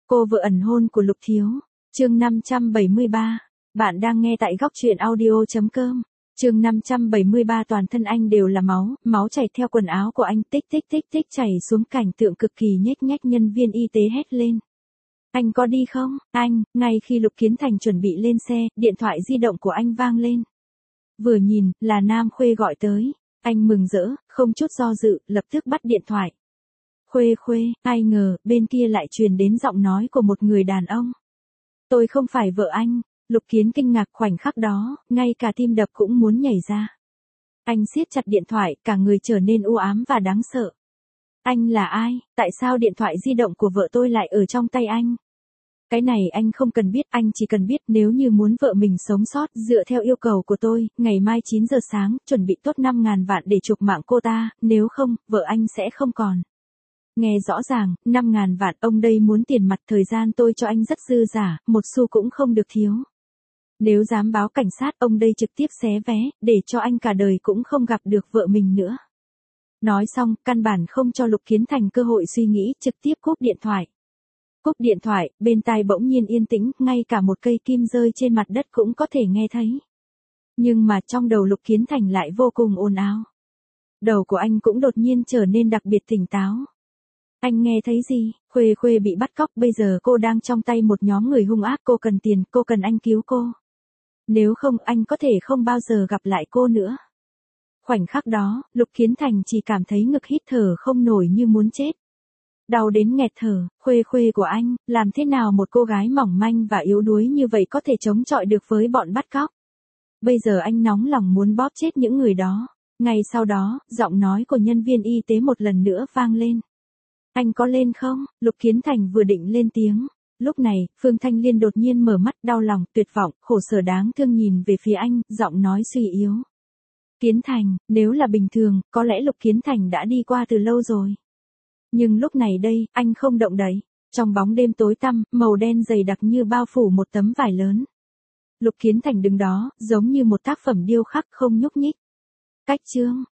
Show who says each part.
Speaker 1: Cô vợ ẩn hôn của Lục Thiếu. Chương 573. Bạn đang nghe tại góc truyện audio.com. Chương 573. Toàn thân anh đều là máu, máu chảy theo quần áo của anh, tích tích tích tích chảy xuống, cảnh tượng cực kỳ nhếch nhác. Nhân viên y tế hét lên. Anh có đi không? Anh, ngay khi Lục Kiến Thành chuẩn bị lên xe, điện thoại di động của anh vang lên. Vừa nhìn, là Nam Khuê gọi tới. Anh mừng rỡ, không chút do dự, lập tức bắt điện thoại. Khuê Khuê, ai ngờ, bên kia lại truyền đến giọng nói của một người đàn ông. Tôi không phải vợ anh. Lục Kiến kinh ngạc, khoảnh khắc đó, ngay cả tim đập cũng muốn nhảy ra. Anh siết chặt điện thoại, cả người trở nên u ám và đáng sợ. Anh là ai? Tại sao điện thoại di động của vợ tôi lại ở trong tay anh? Cái này anh không cần biết, anh chỉ cần biết nếu như muốn vợ mình sống sót, dựa theo yêu cầu của tôi, ngày mai 9 giờ sáng, chuẩn bị tốt 5.000 vạn để chuộc mạng cô ta, nếu không, vợ anh sẽ không còn. Nghe rõ ràng, 5.000 vạn, ông đây muốn tiền mặt, thời gian tôi cho anh rất dư giả, một xu cũng không được thiếu. Nếu dám báo cảnh sát, ông đây trực tiếp xé vé, để cho anh cả đời cũng không gặp được vợ mình nữa. Nói xong, căn bản không cho Lục Kiến Thành cơ hội suy nghĩ, trực tiếp cúp điện thoại. Cúp điện thoại, bên tai bỗng nhiên yên tĩnh, ngay cả một cây kim rơi trên mặt đất cũng có thể nghe thấy. Nhưng mà trong đầu Lục Kiến Thành lại vô cùng ồn ào. Đầu của anh cũng đột nhiên trở nên đặc biệt tỉnh táo. Anh nghe thấy gì? Khuê Khuê bị bắt cóc, bây giờ cô đang trong tay một nhóm người hung ác, cô cần tiền, cô cần anh cứu cô. Nếu không, anh có thể không bao giờ gặp lại cô nữa. Khoảnh khắc đó, Lục Kiến Thành chỉ cảm thấy ngực hít thở không nổi như muốn chết. Đau đến nghẹt thở. Khuê Khuê của anh, làm thế nào một cô gái mỏng manh và yếu đuối như vậy có thể chống chọi được với bọn bắt cóc? Bây giờ anh nóng lòng muốn bóp chết những người đó. Ngay sau đó, giọng nói của nhân viên y tế một lần nữa vang lên. Anh có lên không? Lục Kiến Thành vừa định lên tiếng. Lúc này, Phương Thanh Liên đột nhiên mở mắt, đau lòng, tuyệt vọng, khổ sở đáng thương nhìn về phía anh, giọng nói suy yếu. Kiến Thành, nếu là bình thường, có lẽ Lục Kiến Thành đã đi qua từ lâu rồi. Nhưng lúc này đây, anh không động đậy. Trong bóng đêm tối tăm, màu đen dày đặc như bao phủ một tấm vải lớn. Lục Kiến Thành đứng đó, giống như một tác phẩm điêu khắc không nhúc nhích. Cách chương,